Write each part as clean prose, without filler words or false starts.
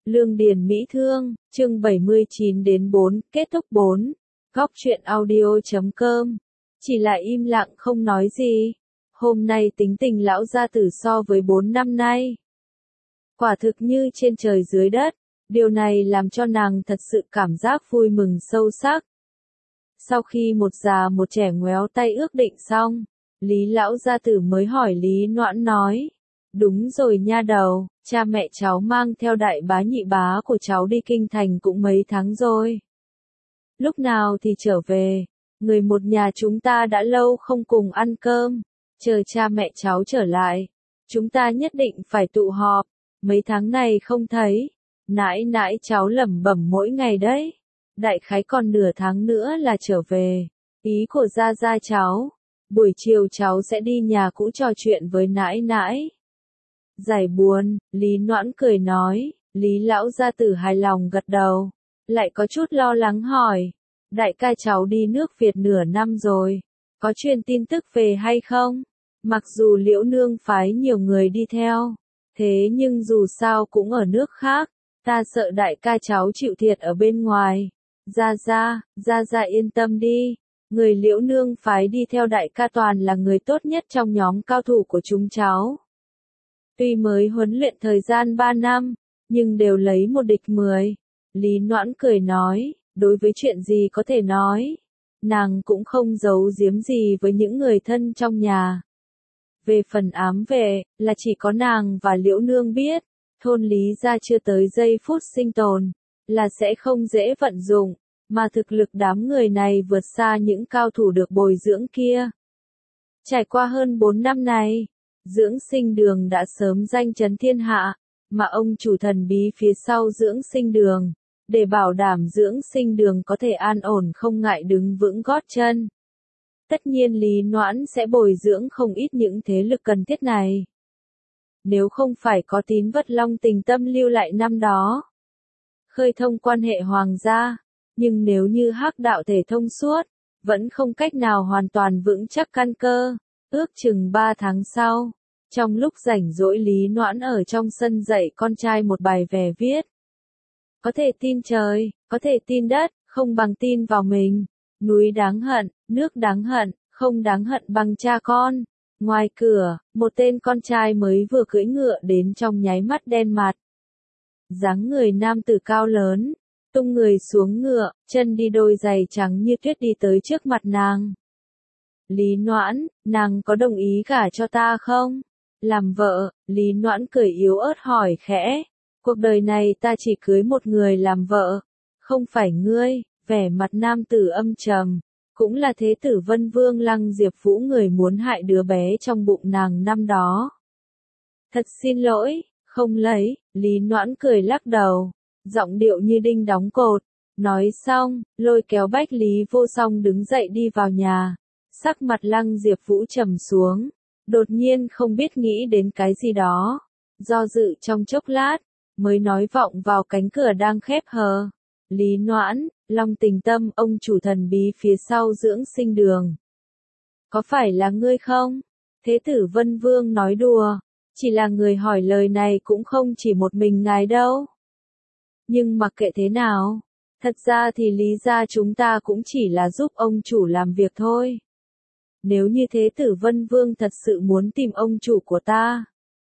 Lương Điền Mỹ Thương, chương 79 đến 4, kết thúc 4. Góc truyện audio.com. Chỉ là im lặng không nói gì. Hôm nay tính tình lão gia tử so với 4 năm nay. Quả thực như trên trời dưới đất. Điều này làm cho nàng thật sự cảm giác vui mừng sâu sắc. Sau khi một già một trẻ ngoéo tay ước định xong, Lý lão gia tử mới hỏi Lý Noãn nói. Đúng rồi nha đầu, cha mẹ cháu mang theo đại bá nhị bá của cháu đi kinh thành cũng mấy tháng rồi. Lúc nào thì trở về, người một nhà chúng ta đã lâu không cùng ăn cơm, chờ cha mẹ cháu trở lại. Chúng ta nhất định phải tụ họp, mấy tháng này không thấy, nãi nãi cháu lẩm bẩm mỗi ngày đấy. Đại khái còn nửa tháng nữa là trở về, ý của gia gia cháu, buổi chiều cháu sẽ đi nhà cũ trò chuyện với nãi nãi. Giải buồn, Lý Noãn cười nói, Lý lão gia tử hài lòng gật đầu, lại có chút lo lắng hỏi, đại ca cháu đi nước Việt nửa năm rồi, có truyền tin tức về hay không? Mặc dù Liễu nương phái nhiều người đi theo, thế nhưng dù sao cũng ở nước khác, ta sợ đại ca cháu chịu thiệt ở bên ngoài. Gia Gia yên tâm đi, người Liễu nương phái đi theo đại ca toàn là người tốt nhất trong nhóm cao thủ của chúng cháu. Tuy mới huấn luyện thời gian 3 năm, nhưng đều lấy một địch 10. Lý Noãn cười nói, đối với chuyện gì có thể nói, nàng cũng không giấu giếm gì với những người thân trong nhà. Về phần ám vệ, là chỉ có nàng và Liễu nương biết, thôn Lý gia chưa tới giây phút sinh tồn, là sẽ không dễ vận dụng, mà thực lực đám người này vượt xa những cao thủ được bồi dưỡng kia. Trải qua hơn 4 năm này, Dưỡng Sinh Đường đã sớm danh chấn thiên hạ, mà ông chủ thần bí phía sau Dưỡng Sinh Đường, để bảo đảm Dưỡng Sinh Đường có thể an ổn không ngại đứng vững gót chân. Tất nhiên Lý Noãn sẽ bồi dưỡng không ít những thế lực cần thiết này. Nếu không phải có Tín Vật Long tình tâm lưu lại năm đó, khơi thông quan hệ hoàng gia, nhưng nếu như Hắc đạo thể thông suốt, vẫn không cách nào hoàn toàn vững chắc căn cơ. Ước chừng 3 tháng sau, trong lúc rảnh rỗi Lý Noãn ở trong sân dạy con trai một bài về viết. Có thể tin trời, có thể tin đất, không bằng tin vào mình. Núi đáng hận, nước đáng hận, không đáng hận bằng cha con. Ngoài cửa, một tên con trai mới vừa cưỡi ngựa đến trong nháy mắt đen mặt. Dáng người nam tử cao lớn, tung người xuống ngựa, chân đi đôi giày trắng như tuyết đi tới trước mặt nàng. Lý Noãn, nàng có đồng ý gả cho ta không? Làm vợ, Lý Noãn cười yếu ớt hỏi khẽ. Cuộc đời này ta chỉ cưới một người làm vợ, không phải ngươi. Vẻ mặt nam tử âm trầm, cũng là thế tử Vân Vương Lăng Diệp Vũ người muốn hại đứa bé trong bụng nàng năm đó. Thật xin lỗi, không lấy, Lý Noãn cười lắc đầu, giọng điệu như đinh đóng cột. Nói xong, lôi kéo Bách Lý Vô Song đứng dậy đi vào nhà. Sắc mặt Lăng Diệp Vũ trầm xuống, đột nhiên không biết nghĩ đến cái gì đó. Do dự trong chốc lát, mới nói vọng vào cánh cửa đang khép hờ. Lý Noãn, Long tình tâm, ông chủ thần bí phía sau Dưỡng Sinh Đường. Có phải là ngươi không? Thế tử Vân Vương nói đùa, chỉ là người hỏi lời này cũng không chỉ một mình ngài đâu. Nhưng mặc kệ thế nào, thật ra thì Lý gia chúng ta cũng chỉ là giúp ông chủ làm việc thôi. Nếu như thế tử Vân Vương thật sự muốn tìm ông chủ của ta,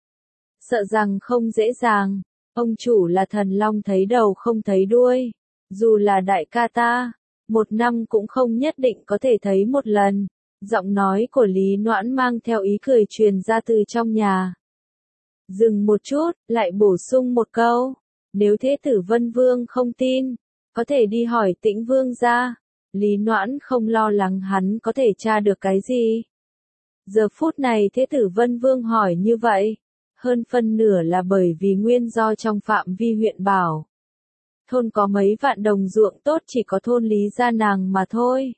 sợ rằng không dễ dàng. Ông chủ là thần long thấy đầu không thấy đuôi. Dù là đại ca ta, 1 năm cũng không nhất định có thể thấy một lần. Giọng nói của Lý Noãn mang theo ý cười truyền ra từ trong nhà. Dừng một chút, lại bổ sung một câu. Nếu thế tử Vân Vương không tin, có thể đi hỏi Tĩnh Vương gia. Lý Noãn không lo lắng hắn có thể tra được cái gì. Giờ phút này thế tử Vân Vương hỏi như vậy, hơn phân nửa là bởi vì nguyên do trong phạm vi huyện Bảo. Thôn có mấy vạn đồng ruộng tốt chỉ có thôn Lý gia nàng mà thôi.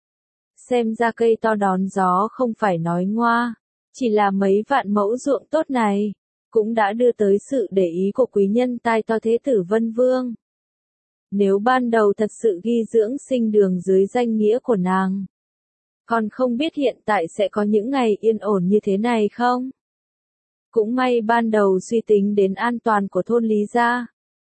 Xem ra cây to đón gió không phải nói ngoa, chỉ là mấy vạn mẫu ruộng tốt này, cũng đã đưa tới sự để ý của quý nhân tai to thế tử Vân Vương. Nếu ban đầu thật sự ghi Dưỡng Sinh Đường dưới danh nghĩa của nàng, còn không biết hiện tại sẽ có những ngày yên ổn như thế này không? Cũng may ban đầu suy tính đến an toàn của thôn Lý gia.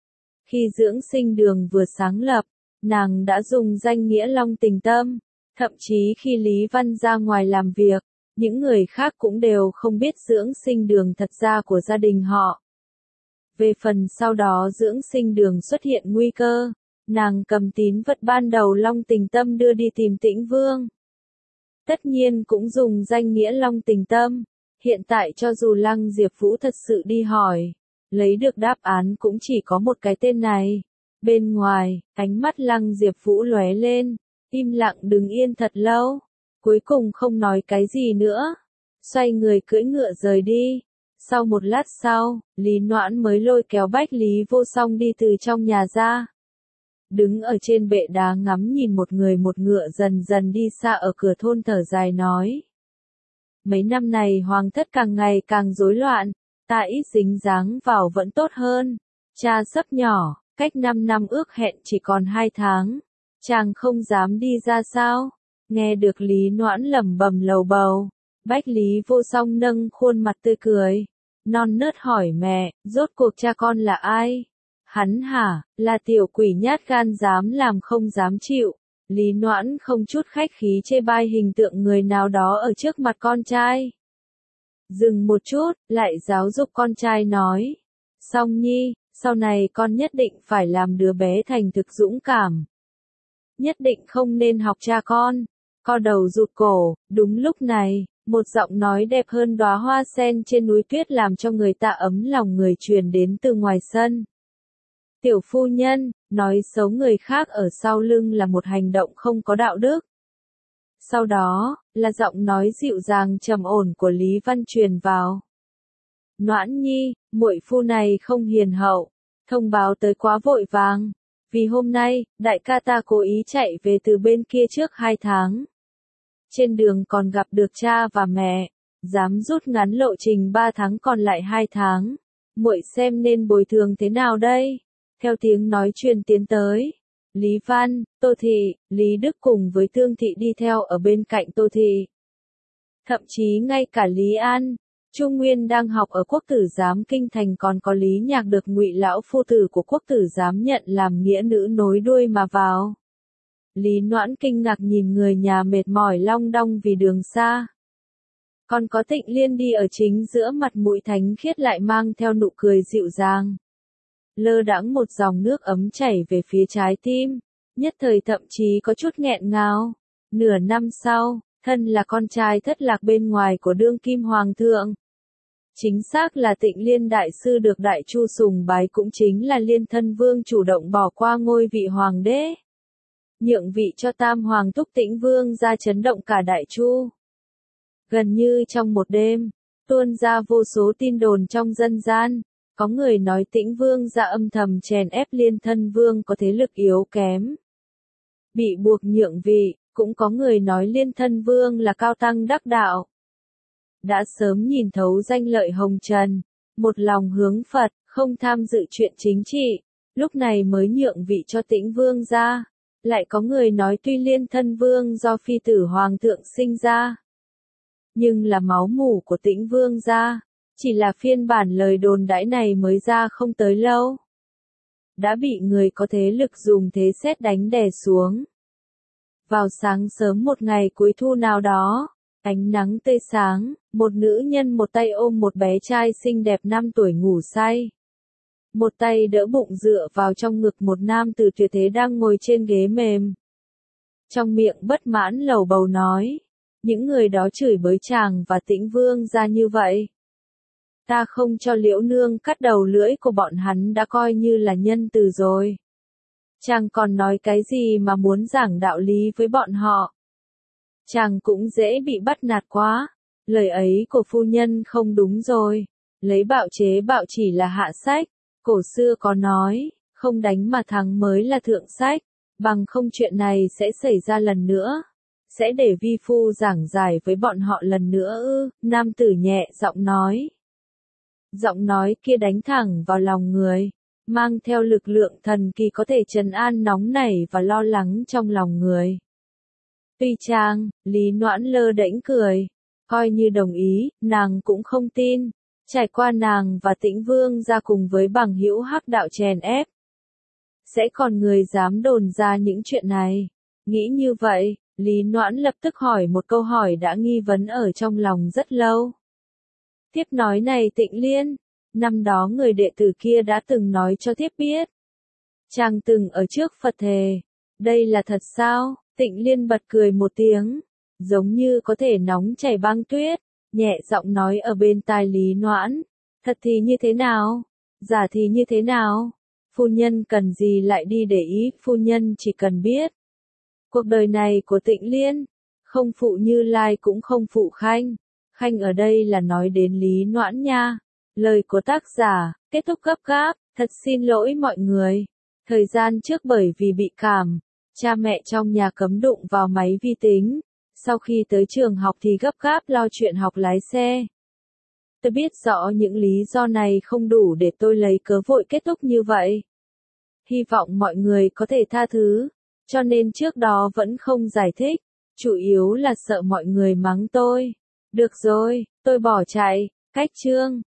Khi dưỡng sinh đường vừa sáng lập, nàng đã dùng danh nghĩa Long Tình Tâm, thậm chí khi Lý Văn ra ngoài làm việc, những người khác cũng đều không biết dưỡng sinh đường thật ra của gia đình họ. Về phần sau đó dưỡng sinh đường xuất hiện nguy cơ, nàng cầm tín vật ban đầu Long Tình Tâm đưa đi tìm Tĩnh Vương. Tất nhiên cũng dùng danh nghĩa Long Tình Tâm, hiện tại cho dù Lăng Diệp Vũ thật sự đi hỏi, lấy được đáp án cũng chỉ có một cái tên này. Bên ngoài, ánh mắt Lăng Diệp Vũ lóe lên, im lặng đứng yên thật lâu, cuối cùng không nói cái gì nữa, xoay người cưỡi ngựa rời đi. Sau một lát sau, Lý Noãn mới lôi kéo Bách Lý Vô Song đi từ trong nhà ra. Đứng ở trên bệ đá ngắm nhìn một người một ngựa dần dần đi xa ở cửa thôn thở dài nói. Mấy năm này hoàng thất càng ngày càng rối loạn, ta ít dính dáng vào vẫn tốt hơn. Cha sắp nhỏ, cách 5 năm ước hẹn chỉ còn 2 tháng. Chàng không dám đi ra sao? Nghe được Lý Noãn lẩm bẩm lầu bầu, Bách Lý Vô Song nâng khuôn mặt tươi cười, non nớt hỏi mẹ, rốt cuộc cha con là ai? Hắn hả, là tiểu quỷ nhát gan dám làm không dám chịu. Lý Noãn không chút khách khí chê bai hình tượng người nào đó ở trước mặt con trai. Dừng một chút, lại giáo dục con trai nói. Song Nhi, sau này con nhất định phải làm đứa bé thành thực dũng cảm. Nhất định không nên học cha con. Co đầu rụt cổ, đúng lúc này, một giọng nói đẹp hơn đóa hoa sen trên núi tuyết làm cho người ta ấm lòng người truyền đến từ ngoài sân. Tiểu phu nhân, nói xấu người khác ở sau lưng là một hành động không có đạo đức. Sau đó, là giọng nói dịu dàng trầm ổn của Lý Văn truyền vào. Noãn Nhi, muội phu này không hiền hậu, thông báo tới quá vội vàng. Vì hôm nay, đại ca ta cố ý chạy về từ bên kia trước 2 tháng. Trên đường còn gặp được cha và mẹ, dám rút ngắn lộ trình 3 tháng còn lại 2 tháng. Muội xem nên bồi thường thế nào đây? Theo tiếng nói truyền tiến tới, Lý Văn, Tô Thị, Lý Đức cùng với Thương Thị đi theo ở bên cạnh Tô Thị. Thậm chí ngay cả Lý An, Trung Nguyên đang học ở Quốc tử giám Kinh Thành còn có Lý Nhạc được Ngụy lão phu tử của Quốc tử giám nhận làm nghĩa nữ nối đuôi mà vào. Lý Noãn kinh ngạc nhìn người nhà mệt mỏi long đong vì đường xa. Còn có Tịnh Liên đi ở chính giữa mặt mũi thánh khiết lại mang theo nụ cười dịu dàng. Lơ đãng một dòng nước ấm chảy về phía trái tim, nhất thời thậm chí có chút nghẹn ngào. Nửa năm sau, thân là con trai thất lạc bên ngoài của đương kim hoàng thượng. Chính xác là Tịnh Liên đại sư được Đại Chu sùng bái cũng chính là Liên Thân Vương chủ động bỏ qua ngôi vị hoàng đế. Nhượng vị cho Tam Hoàng Túc Tĩnh Vương ra chấn động cả Đại Chu. Gần như trong một đêm, tuôn ra vô số tin đồn trong dân gian. Có người nói Tĩnh Vương ra âm thầm chèn ép Liên Thân Vương có thế lực yếu kém, bị buộc nhượng vị, cũng có người nói Liên Thân Vương là cao tăng đắc đạo. Đã sớm nhìn thấu danh lợi hồng trần, một lòng hướng Phật, không tham dự chuyện chính trị, lúc này mới nhượng vị cho Tĩnh Vương ra. Lại có người nói tuy Liên Thân Vương do phi tử hoàng thượng sinh ra, nhưng là máu mủ của Tĩnh Vương ra. Chỉ là phiên bản lời đồn đãi này mới ra không tới lâu, đã bị người có thế lực dùng thế sét đánh đè xuống. Vào sáng sớm một ngày cuối thu nào đó, ánh nắng tươi sáng, một nữ nhân một tay ôm một bé trai xinh đẹp 5 tuổi ngủ say. Một tay đỡ bụng dựa vào trong ngực một nam tử tuyệt thế đang ngồi trên ghế mềm. Trong miệng bất mãn lầu bầu nói, những người đó chửi bới chàng và Tĩnh Vương ra như vậy. Ta không cho Liễu Nương cắt đầu lưỡi của bọn hắn đã coi như là nhân từ rồi. Chàng còn nói cái gì mà muốn giảng đạo lý với bọn họ. Chàng cũng dễ bị bắt nạt quá. Lời ấy của phu nhân không đúng rồi. Lấy bạo chế bạo chỉ là hạ sách. Cổ xưa có nói, không đánh mà thắng mới là thượng sách. Bằng không chuyện này sẽ xảy ra lần nữa. Sẽ để vi phu giảng giải với bọn họ lần nữa ư? Nam tử nhẹ giọng nói. Giọng nói kia đánh thẳng vào lòng người, mang theo lực lượng thần kỳ có thể trấn an nóng nảy và lo lắng trong lòng người. Tuy chang, Lý Noãn lơ đễnh cười, coi như đồng ý, nàng cũng không tin. Trải qua nàng và Tĩnh Vương ra cùng với bằng hữu hắc đạo chèn ép, sẽ còn người dám đồn ra những chuyện này. Nghĩ như vậy, Lý Noãn lập tức hỏi một câu hỏi đã nghi vấn ở trong lòng rất lâu. Thiếp nói này Tịnh Liên, năm đó người đệ tử kia đã từng nói cho thiếp biết. Chàng từng ở trước Phật thề, đây là thật sao? Tịnh Liên bật cười một tiếng, giống như có thể nóng chảy băng tuyết, nhẹ giọng nói ở bên tai Lý Noãn, thật thì như thế nào? Giả thì như thế nào? Phu nhân cần gì lại đi để ý, phu nhân chỉ cần biết. Cuộc đời này của Tịnh Liên, không phụ Như Lai cũng không phụ Khanh. Khanh ở đây là nói đến Lý Noãn nha. Lời của tác giả, kết thúc gấp gáp, thật xin lỗi mọi người. Thời gian trước bởi vì bị cảm, cha mẹ trong nhà cấm đụng vào máy vi tính. Sau khi tới trường học thì gấp gáp lo chuyện học lái xe. Tôi biết rõ những lý do này không đủ để tôi lấy cớ vội kết thúc như vậy. Hy vọng mọi người có thể tha thứ, cho nên trước đó vẫn không giải thích, chủ yếu là sợ mọi người mắng tôi. Được rồi, tôi bỏ chạy, cách chương.